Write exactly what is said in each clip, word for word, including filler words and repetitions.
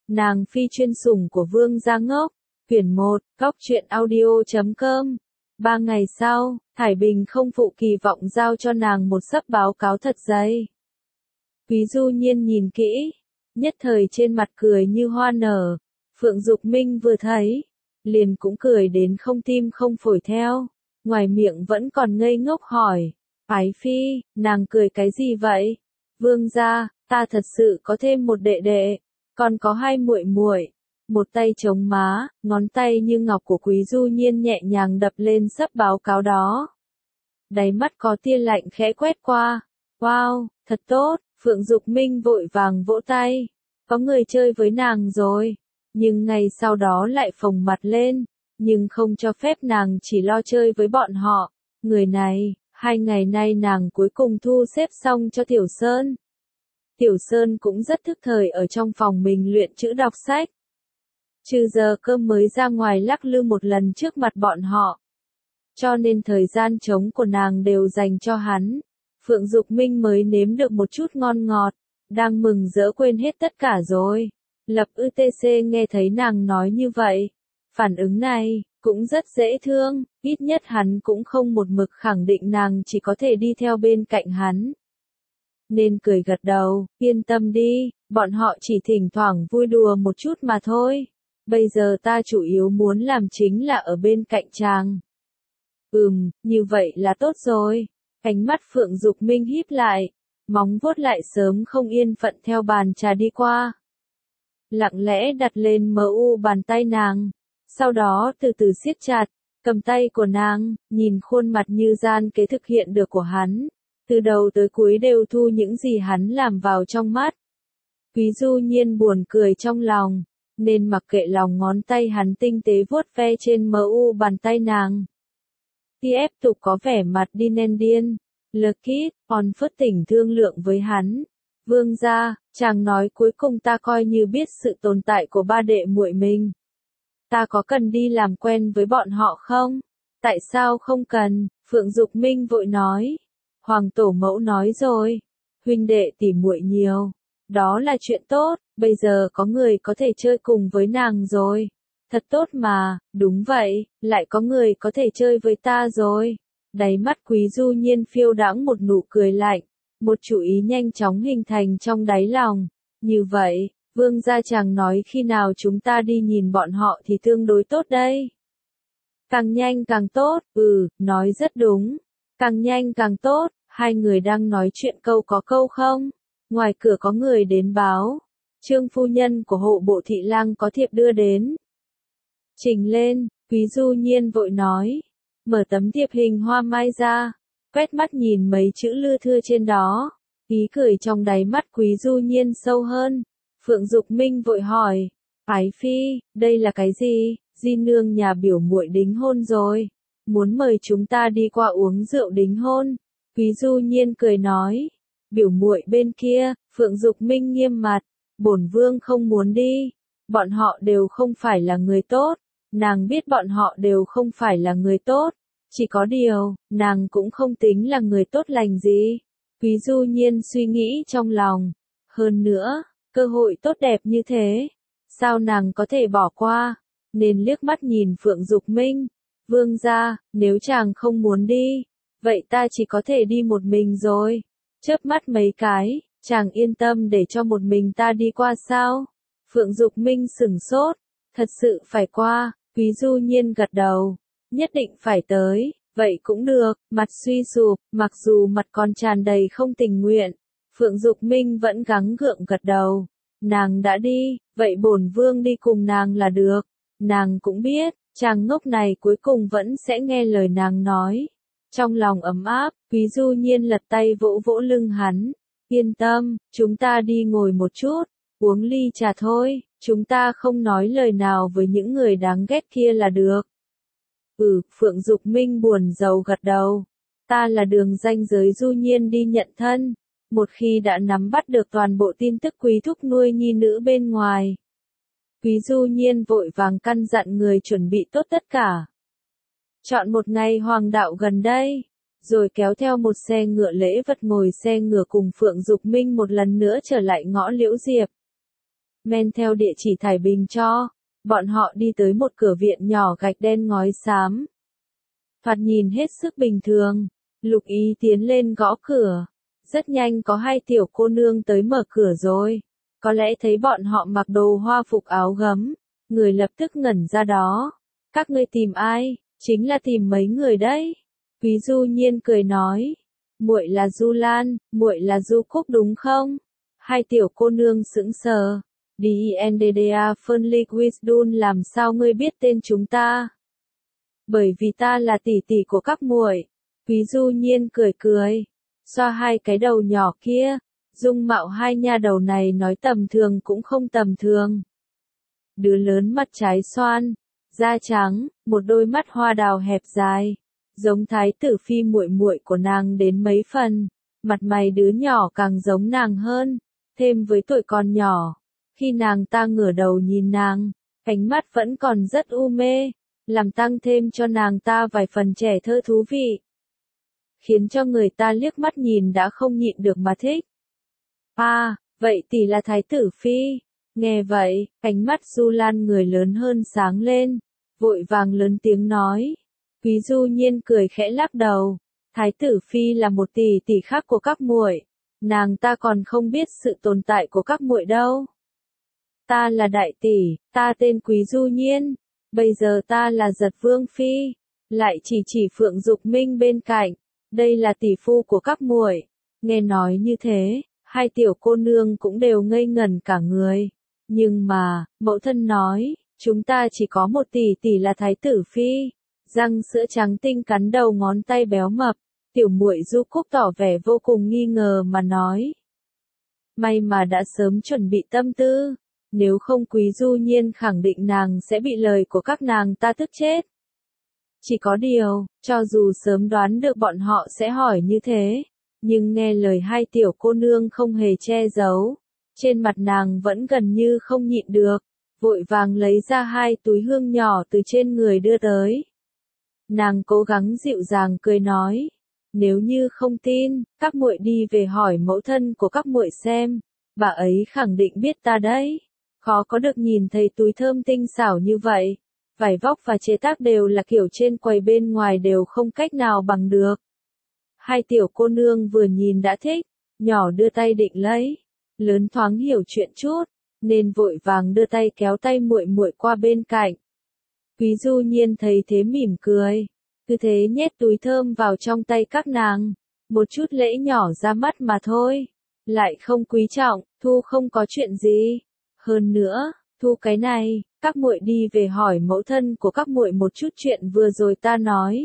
Nàng phi chuyên sủng của Vương gia ngốc. Quyển một, góc truyện audio chấm com. Ba ngày sau, Thải Bình không phụ kỳ vọng giao cho nàng một sấp báo cáo thật dày. Quý Du Nhiên nhìn kỹ, nhất thời trên mặt cười như hoa nở. Phượng Dục Minh vừa thấy, liền cũng cười đến không tim không phổi theo, ngoài miệng vẫn còn ngây ngốc hỏi, Ái Phi, nàng cười cái gì vậy? Vương gia, ta thật sự có thêm một đệ đệ, còn có hai muội muội. Một tay chống má, ngón tay như ngọc của Quý Du Nhiên nhẹ nhàng đập lên sấp báo cáo đó. Đáy mắt có tia lạnh khẽ quét qua. Wow, thật tốt, Phượng Dục Minh vội vàng vỗ tay. Có người chơi với nàng rồi. Nhưng ngày sau đó lại phồng mặt lên. Nhưng không cho phép nàng chỉ lo chơi với bọn họ. Người này, hai ngày nay nàng cuối cùng thu xếp xong cho Tiểu Sơn. Tiểu Sơn cũng rất thức thời ở trong phòng mình luyện chữ đọc sách. Trừ giờ cơm mới ra ngoài lắc lư một lần trước mặt bọn họ. Cho nên thời gian trống của nàng đều dành cho hắn. Phượng Dục Minh mới nếm được một chút ngon ngọt, đang mừng rỡ quên hết tất cả rồi. Lập u tê xê nghe thấy nàng nói như vậy. Phản ứng này, cũng rất dễ thương, ít nhất hắn cũng không một mực khẳng định nàng chỉ có thể đi theo bên cạnh hắn. Nên cười gật đầu, yên tâm đi, bọn họ chỉ thỉnh thoảng vui đùa một chút mà thôi. Bây giờ ta chủ yếu muốn làm chính là ở bên cạnh chàng. Ừm, như vậy là tốt rồi. Ánh mắt Phượng Dục Minh híp lại, móng vuốt lại sớm không yên phận theo bàn trà đi qua. Lặng lẽ đặt lên mờ u bàn tay nàng, sau đó từ từ siết chặt, cầm tay của nàng, nhìn khuôn mặt như gian kế thực hiện được của hắn. Từ đầu tới cuối đều thu những gì hắn làm vào trong mắt. Quý Du Nhiên buồn cười trong lòng, nên mặc kệ lòng ngón tay hắn tinh tế vuốt ve trên mờ u bàn tay nàng. Tiếp tục có vẻ mặt đi nên điên. Lucky, còn phớt tỉnh thương lượng với hắn. Vương gia, chàng nói cuối cùng ta coi như biết sự tồn tại của ba đệ muội mình. Ta có cần đi làm quen với bọn họ không? Tại sao không cần? Phượng Dục Minh vội nói. Hoàng tổ mẫu nói rồi. Huynh đệ tỉ muội nhiều. Đó là chuyện tốt, bây giờ có người có thể chơi cùng với nàng rồi. Thật tốt mà, đúng vậy, lại có người có thể chơi với ta rồi. Đáy mắt Quý Du Nhiên phiêu đãng một nụ cười lạnh, một chủ ý nhanh chóng hình thành trong đáy lòng. Như vậy, Vương gia chàng nói khi nào chúng ta đi nhìn bọn họ thì tương đối tốt đây. Càng nhanh càng tốt, ừ, nói rất đúng. Càng nhanh càng tốt, hai người đang nói chuyện câu có câu không? Ngoài cửa có người đến báo. Trương phu nhân của hộ bộ thị lang có thiệp đưa đến. Trình lên, Quý Du Nhiên vội nói. Mở tấm thiệp hình hoa mai ra. Quét mắt nhìn mấy chữ lưa thưa trên đó. Ý cười trong đáy mắt Quý Du Nhiên sâu hơn. Phượng Dục Minh vội hỏi. Ái Phi, đây là cái gì? Di nương nhà biểu muội đính hôn rồi. Muốn mời chúng ta đi qua uống rượu đính hôn. Quý Du Nhiên cười nói. Biểu muội bên kia, Phượng Dục Minh nghiêm mặt. Bổn vương không muốn đi. Bọn họ đều không phải là người tốt. Nàng biết bọn họ đều không phải là người tốt. Chỉ có điều, nàng cũng không tính là người tốt lành gì. Quý Du Nhiên suy nghĩ trong lòng. Hơn nữa, cơ hội tốt đẹp như thế. Sao nàng có thể bỏ qua? Nên liếc mắt nhìn Phượng Dục Minh. Vương gia, nếu chàng không muốn đi, vậy ta chỉ có thể đi một mình rồi. Chớp mắt mấy cái, chàng yên tâm để cho một mình ta đi qua sao? Phượng Dục Minh sửng sốt. Thật sự phải qua. Quý Du Nhiên gật đầu. Nhất định phải tới. Vậy cũng được. Mặt suy sụp, mặc dù mặt còn tràn đầy không tình nguyện. Phượng Dục Minh vẫn gắng gượng gật đầu. Nàng đã đi, vậy bổn vương đi cùng nàng là được. Nàng cũng biết, chàng ngốc này cuối cùng vẫn sẽ nghe lời nàng nói. Trong lòng ấm áp, Quý Du Nhiên lật tay vỗ vỗ lưng hắn. Yên tâm, chúng ta đi ngồi một chút, uống ly trà thôi, chúng ta không nói lời nào với những người đáng ghét kia là được. Ừ, Phượng Dục Minh buồn rầu gật đầu. Ta là đường danh giới Du Nhiên đi nhận thân. Một khi đã nắm bắt được toàn bộ tin tức Quý thúc nuôi nhi nữ bên ngoài. Quý Du Nhiên vội vàng căn dặn người chuẩn bị tốt tất cả. Chọn một ngày hoàng đạo gần đây, rồi kéo theo một xe ngựa lễ vật ngồi xe ngựa cùng Phượng Dục Minh một lần nữa trở lại ngõ Liễu Diệp. men theo địa chỉ Thải Bình cho. Bọn họ đi tới một cửa viện nhỏ gạch đen ngói xám. Thoạt nhìn hết sức bình thường. Lục Ý tiến lên gõ cửa. Rất nhanh có hai tiểu cô nương tới mở cửa rồi. Có lẽ thấy bọn họ mặc đồ hoa phục áo gấm. Người lập tức ngẩn ra đó. Các ngươi tìm ai? Chính là tìm mấy người đấy. Quý Du Nhiên cười nói. Muội là Du Lan, muội là Du Cúc đúng không? Hai tiểu cô nương sững sờ. Dendda Fernlich Wisdun làm sao ngươi biết tên chúng ta? Bởi vì ta là tỷ tỷ của các muội. Quý Du Nhiên cười cười. Xoa hai cái đầu nhỏ kia. Dung mạo hai nha đầu này nói tầm thường cũng không tầm thường. Đứa lớn mặt trái xoan, da trắng, một đôi mắt hoa đào hẹp dài, giống thái tử phi muội muội của nàng đến mấy phần, mặt mày đứa nhỏ càng giống nàng hơn, thêm với tuổi còn nhỏ, khi nàng ta ngửa đầu nhìn nàng, ánh mắt vẫn còn rất u mê, làm tăng thêm cho nàng ta vài phần trẻ thơ thú vị, khiến cho người ta liếc mắt nhìn đã không nhịn được mà thích. À, vậy tỷ là thái tử phi. Nghe vậy, ánh mắt Du Lan người lớn hơn sáng lên, vội vàng lớn tiếng nói. Quý Du Nhiên cười khẽ lắc đầu, thái tử phi là một tỷ tỷ khác của các muội, nàng ta còn không biết sự tồn tại của các muội đâu. Ta là đại tỷ, ta tên Quý Du Nhiên, bây giờ ta là Giật Vương phi, lại chỉ chỉ Phượng Dục Minh bên cạnh, đây là tỷ phu của các muội. Nghe nói như thế, hai tiểu cô nương cũng đều ngây ngẩn cả người. Nhưng mà, mẫu thân nói, chúng ta chỉ có một tỷ tỷ là thái tử phi. Răng sữa trắng tinh cắn đầu ngón tay béo mập, tiểu muội Du Cúc tỏ vẻ vô cùng nghi ngờ mà nói. May mà đã sớm chuẩn bị tâm tư, nếu không Quý Du Nhiên khẳng định nàng sẽ bị lời của các nàng ta tức chết. Chỉ có điều, cho dù sớm đoán được bọn họ sẽ hỏi như thế, nhưng nghe lời hai tiểu cô nương không hề che giấu. Trên mặt nàng vẫn gần như không nhịn được, vội vàng lấy ra hai túi hương nhỏ từ trên người đưa tới. Nàng cố gắng dịu dàng cười nói, nếu như không tin, các muội đi về hỏi mẫu thân của các muội xem, bà ấy khẳng định biết ta đấy. Khó có được nhìn thấy túi thơm tinh xảo như vậy, vải vóc và chế tác đều là kiểu trên quầy bên ngoài đều không cách nào bằng được. Hai tiểu cô nương vừa nhìn đã thích, nhỏ đưa tay định lấy. Lớn thoáng hiểu chuyện chút, nên vội vàng đưa tay kéo tay muội muội qua bên cạnh. Quý Du Nhiên thấy thế mỉm cười, cứ thế nhét túi thơm vào trong tay các nàng, một chút lễ nhỏ ra mắt mà thôi, lại không quý trọng, thu không có chuyện gì. Hơn nữa, thu cái này, các muội đi về hỏi mẫu thân của các muội một chút chuyện vừa rồi ta nói.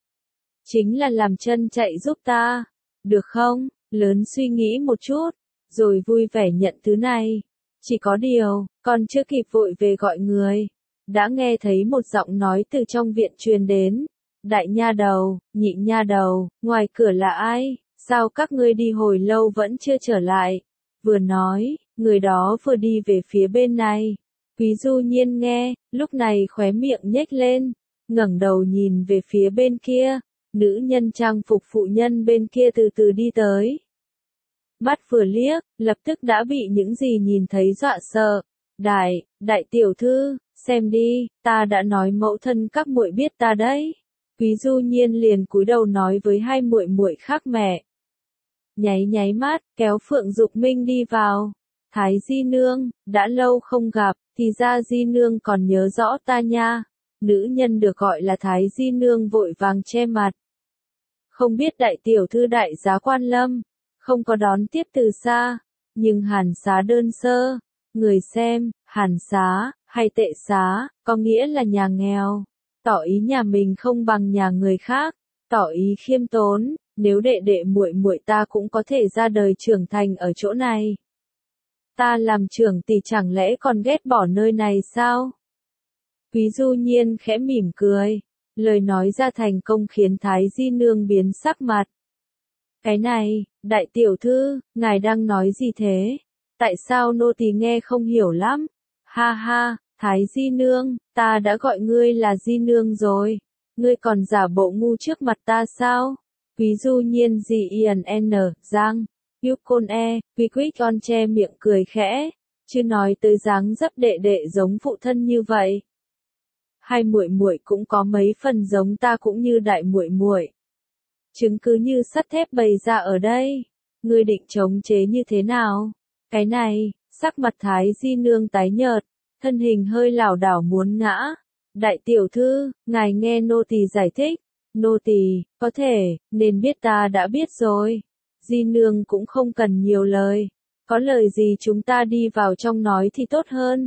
Chính là làm chân chạy giúp ta, được không? Lớn suy nghĩ một chút, rồi vui vẻ nhận thứ này. Chỉ có điều, còn chưa kịp vội về gọi người, đã nghe thấy một giọng nói từ trong viện truyền đến. Đại nha đầu, nhị nha đầu, ngoài cửa là ai? Sao các ngươi đi hồi lâu vẫn chưa trở lại? Vừa nói, người đó vừa đi về phía bên này. Quý Du Nhiên nghe, lúc này khóe miệng nhếch lên, ngẩng đầu nhìn về phía bên kia, nữ nhân trang phục phụ nhân bên kia từ từ đi tới. Mắt vừa liếc, lập tức đã bị những gì nhìn thấy dọa sợ. Đại, đại tiểu thư, xem đi, ta đã nói mẫu thân các muội biết ta đấy. Quý Du Nhiên liền cúi đầu nói với hai muội muội khác mẹ. Nháy nháy mắt, kéo Phượng Dục Minh đi vào. Thái Di Nương, đã lâu không gặp, thì ra Di Nương còn nhớ rõ ta nha. Nữ nhân được gọi là Thái Di Nương vội vàng che mặt. Không biết đại tiểu thư đại giá quan lâm, không có đón tiếp từ xa, nhưng hàn xá đơn sơ, người xem, hàn xá, hay tệ xá, có nghĩa là nhà nghèo, tỏ ý nhà mình không bằng nhà người khác, tỏ ý khiêm tốn, nếu đệ đệ muội muội ta cũng có thể ra đời trưởng thành ở chỗ này. Ta làm trưởng tỷ chẳng lẽ còn ghét bỏ nơi này sao? Quý Du Nhiên khẽ mỉm cười, lời nói ra thành công khiến Thái Di Nương biến sắc mặt. Cái này, đại tiểu thư, ngài đang nói gì thế? Tại sao nô tỳ nghe không hiểu lắm? Ha ha, Thái Di Nương, ta đã gọi ngươi là Di Nương rồi. Ngươi còn giả bộ ngu trước mặt ta sao? Quý Du Nhiên gì yên n, giang, Yukon e, Quý Quý con che miệng cười khẽ. chứ nói tới dáng dấp đệ đệ giống phụ thân như vậy. Hai muội muội cũng có mấy phần giống ta cũng như đại muội muội. Chứng cứ như sắt thép bày ra ở đây, ngươi định chống chế như thế nào? Cái này, sắc mặt Thái Di nương tái nhợt, thân hình hơi lảo đảo muốn ngã. Đại tiểu thư, ngài nghe nô tỳ giải thích. Nô tỳ, có thể, nên biết ta đã biết rồi. Di nương cũng không cần nhiều lời. Có lời gì chúng ta đi vào trong nói thì tốt hơn.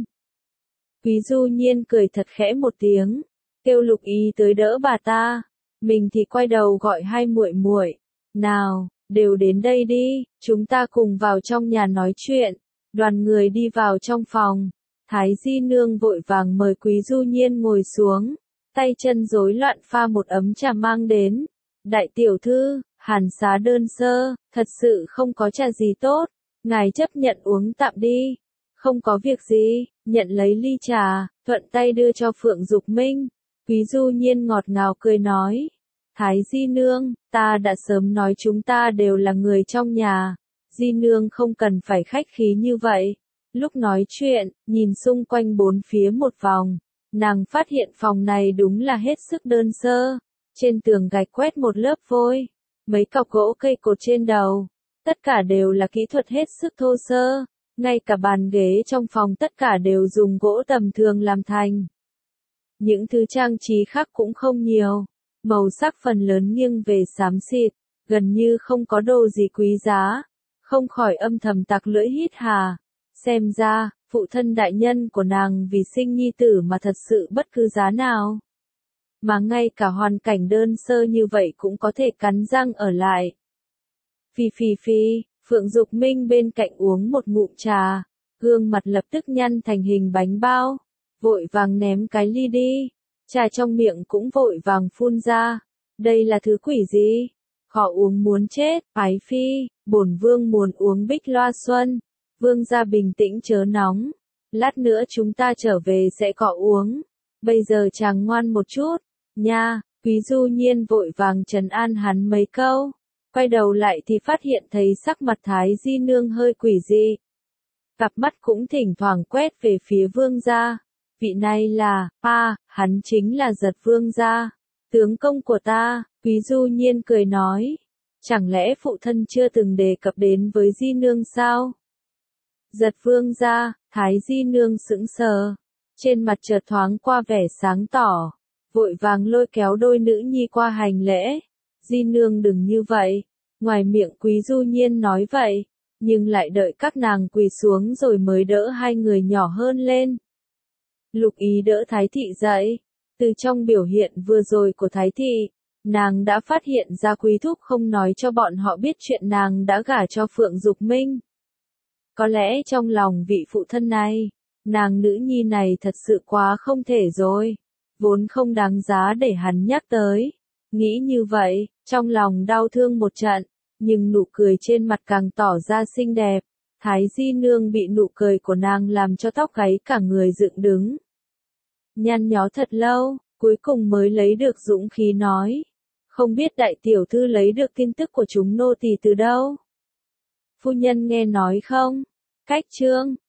Quý Du Nhiên cười thật khẽ một tiếng, kêu Lục Ý tới đỡ bà ta. Mình thì quay đầu gọi hai muội muội, nào, đều đến đây đi, chúng ta cùng vào trong nhà nói chuyện. Đoàn người đi vào trong phòng, Thái Di nương vội vàng mời Quý Du Nhiên ngồi xuống, tay chân rối loạn pha một ấm trà mang đến. Đại tiểu thư, hàn xá đơn sơ, thật sự không có trà gì tốt, ngài chấp nhận uống tạm đi. Không có việc gì, nhận lấy ly trà, thuận tay đưa cho Phượng Dục Minh. Quý Du Nhiên ngọt ngào cười nói, Thái Di nương, ta đã sớm nói chúng ta đều là người trong nhà, Di nương không cần phải khách khí như vậy. Lúc nói chuyện, nhìn xung quanh bốn phía một vòng, nàng phát hiện phòng này đúng là hết sức đơn sơ, trên tường gạch quét một lớp vôi, mấy cọc gỗ cây cột trên đầu, tất cả đều là kỹ thuật hết sức thô sơ, ngay cả bàn ghế trong phòng tất cả đều dùng gỗ tầm thường làm thành. Những thứ trang trí khác cũng không nhiều, màu sắc phần lớn nghiêng về xám xịt, gần như không có đồ gì quý giá, không khỏi âm thầm tặc lưỡi hít hà. Xem ra, phụ thân đại nhân của nàng vì sinh nhi tử mà thật sự bất cứ giá nào. Mà ngay cả hoàn cảnh đơn sơ như vậy cũng có thể cắn răng ở lại. Phi phi phi, Phượng Dục Minh bên cạnh uống một ngụm trà, gương mặt lập tức nhăn thành hình bánh bao, vội vàng ném cái ly đi, trà trong miệng cũng vội vàng phun ra. Đây là thứ quỷ gì? Họ uống muốn chết, ái phi, bổn vương muốn uống bích loa xuân. Vương gia bình tĩnh chớ nóng, lát nữa chúng ta trở về sẽ có uống, bây giờ chàng ngoan một chút, nha. Quý Du Nhiên vội vàng trấn an hắn mấy câu, quay đầu lại thì phát hiện thấy sắc mặt Thái Di nương hơi quỷ dị. Cặp mắt cũng thỉnh thoảng quét về phía vương gia, vị này là, a, hắn chính là Giật vương gia, tướng công của ta. Quý Du Nhiên cười nói, chẳng lẽ phụ thân chưa từng đề cập đến với Di nương sao? Giật vương gia, Thái Di nương sững sờ, trên mặt chợt thoáng qua vẻ sáng tỏ, vội vàng lôi kéo đôi nữ nhi qua hành lễ. Di nương đừng như vậy, ngoài miệng Quý Du Nhiên nói vậy, nhưng lại đợi các nàng quỳ xuống rồi mới đỡ hai người nhỏ hơn lên. Lục Ý đỡ Thái thị dậy, từ trong biểu hiện vừa rồi của Thái thị, nàng đã phát hiện ra Quý thúc không nói cho bọn họ biết chuyện nàng đã gả cho Phượng Dục Minh. Có lẽ trong lòng vị phụ thân này, nàng nữ nhi này thật sự quá không thể rồi, vốn không đáng giá để hắn nhắc tới. Nghĩ như vậy, trong lòng đau thương một trận, nhưng nụ cười trên mặt càng tỏ ra xinh đẹp. Thái Di nương bị nụ cười của nàng làm cho tóc gáy cả người dựng đứng. Nhăn nhó thật lâu, cuối cùng mới lấy được dũng khí nói, không biết đại tiểu thư lấy được tin tức của chúng nô tỳ từ đâu? Phu nhân nghe nói không? Cách chương